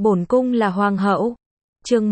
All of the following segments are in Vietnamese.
Bổn cung là hoàng hậu. Chương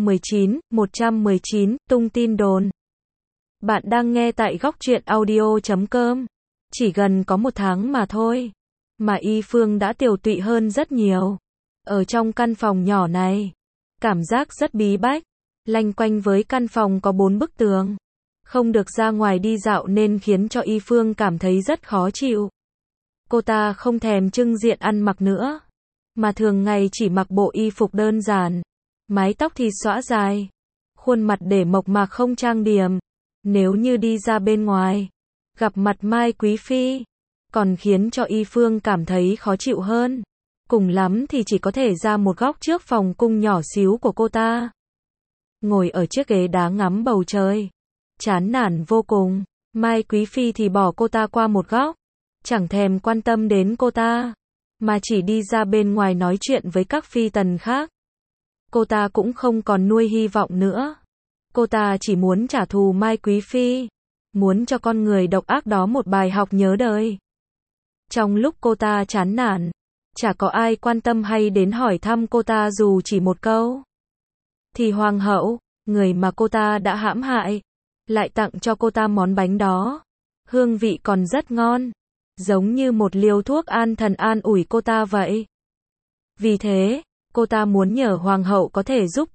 119, tung tin đồn. Bạn đang nghe tại góc truyện audio.com. Chỉ gần có 1 tháng mà thôi, mà Y Phương đã tiều tụy hơn rất nhiều. Ở trong căn phòng nhỏ này, cảm giác rất bí bách. Lanh quanh với căn phòng có 4 bức tường, không được ra ngoài đi dạo nên khiến cho Y Phương cảm thấy rất khó chịu. Cô ta không thèm trưng diện ăn mặc nữa, mà thường ngày chỉ mặc bộ y phục đơn giản, mái tóc thì xõa dài, khuôn mặt để mộc mạc không trang điểm. Nếu như đi ra bên ngoài, gặp mặt Mai Quý Phi, còn khiến cho Y Phương cảm thấy khó chịu hơn. Cùng lắm thì chỉ có thể ra một góc trước phòng cung nhỏ xíu của cô ta, ngồi ở chiếc ghế đá ngắm bầu trời, chán nản vô cùng. Mai Quý Phi thì bỏ cô ta qua một góc, chẳng thèm quan tâm đến cô ta, mà chỉ đi ra bên ngoài nói chuyện với các phi tần khác. Cô ta cũng không còn nuôi hy vọng nữa. Cô ta chỉ muốn trả thù Mai Quý Phi, muốn cho con người độc ác đó một bài học nhớ đời. Trong lúc cô ta chán nản, chả có ai quan tâm hay đến hỏi thăm cô ta dù chỉ một câu, thì hoàng hậu, người mà cô ta đã hãm hại, lại tặng cho cô ta món bánh đó. Hương vị còn rất ngon, giống như một liều thuốc an thần an ủi cô ta vậy. Vì thế, cô ta muốn nhờ hoàng hậu có thể giúp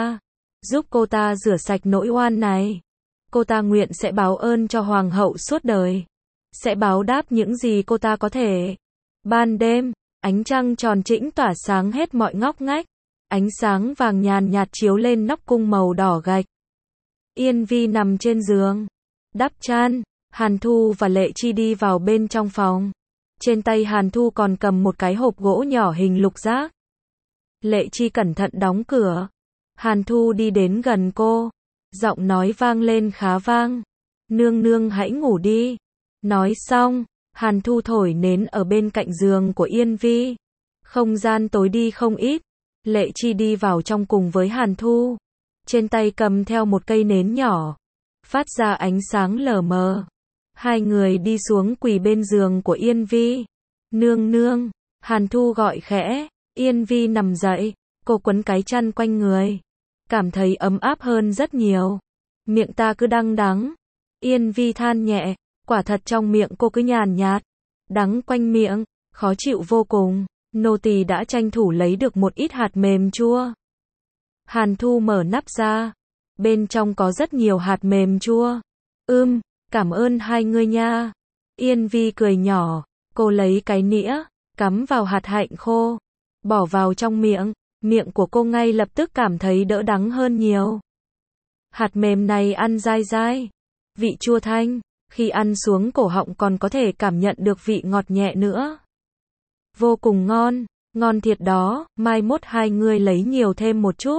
cô ta rửa sạch nỗi oan này. Cô ta nguyện sẽ báo ơn cho hoàng hậu suốt đời, sẽ báo đáp những gì cô ta có thể. Ban đêm, ánh trăng tròn trĩnh tỏa sáng hết mọi ngóc ngách, ánh sáng vàng nhàn nhạt chiếu lên nóc cung màu đỏ gạch. Yên Vi nằm trên giường, đắp chăn. Hàn Thu và Lệ Chi đi vào bên trong phòng. Trên tay Hàn Thu còn cầm một cái hộp gỗ nhỏ hình lục giác. Lệ Chi cẩn thận đóng cửa. Hàn Thu đi đến gần cô, giọng nói vang lên khá vang. Nương nương hãy ngủ đi. Nói xong, Hàn Thu thổi nến ở bên cạnh giường của Yên Vi. Không gian tối đi không ít. Lệ Chi đi vào trong cùng với Hàn Thu, trên tay cầm theo một cây nến nhỏ, phát ra ánh sáng lờ mờ. Hai người đi xuống quỳ bên giường của Yên Vi. Nương nương, Hàn Thu gọi khẽ. Yên Vi nằm dậy, cô quấn cái chăn quanh người, cảm thấy ấm áp hơn rất nhiều. Miệng ta cứ đắng đắng. Yên Vi than nhẹ, quả thật trong miệng cô cứ nhàn nhạt, đắng quanh miệng, khó chịu vô cùng. Nô tỳ đã tranh thủ lấy được một ít hạt mềm chua. Hàn Thu mở nắp ra, bên trong có rất nhiều hạt mềm chua. Cảm ơn hai ngươi nha. Yên Vi cười nhỏ, cô lấy cái nĩa, cắm vào hạt hạnh khô, bỏ vào trong miệng. Miệng của cô ngay lập tức cảm thấy đỡ đắng hơn nhiều. Hạt mềm này ăn dai dai, vị chua thanh, khi ăn xuống cổ họng còn có thể cảm nhận được vị ngọt nhẹ nữa. Vô cùng ngon, ngon thiệt đó, mai mốt hai ngươi lấy nhiều thêm một chút.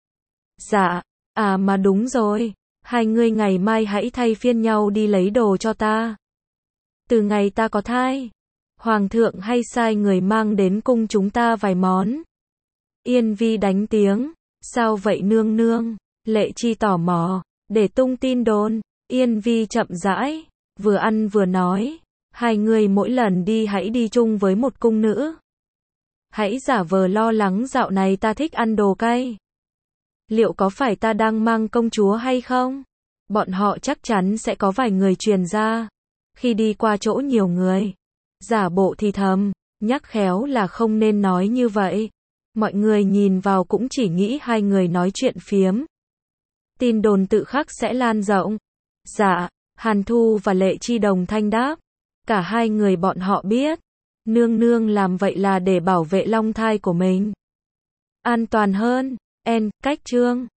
Dạ, mà đúng rồi, hai ngươi ngày mai hãy thay phiên nhau đi lấy đồ cho ta. Từ ngày ta có thai, hoàng thượng hay sai người mang đến cung chúng ta vài món. Yên Vi đánh tiếng, sao vậy nương nương? Lệ Chi tò mò, để tung tin đồn. Yên Vi chậm rãi, vừa ăn vừa nói, hai người mỗi lần đi hãy đi chung với một cung nữ. Hãy giả vờ lo lắng dạo này ta thích ăn đồ cay. Liệu có phải ta đang mang công chúa hay không? Bọn họ chắc chắn sẽ có vài người truyền ra. Khi đi qua chỗ nhiều người, giả bộ thì thầm, nhắc khéo là không nên nói như vậy. Mọi người nhìn vào cũng chỉ nghĩ hai người nói chuyện phiếm. Tin đồn tự khắc sẽ lan rộng. Dạ, Hàn Thu và Lệ Chi đồng thanh đáp. Cả hai người bọn họ biết, nương nương làm vậy là để bảo vệ long thai của mình an toàn hơn. Cách chương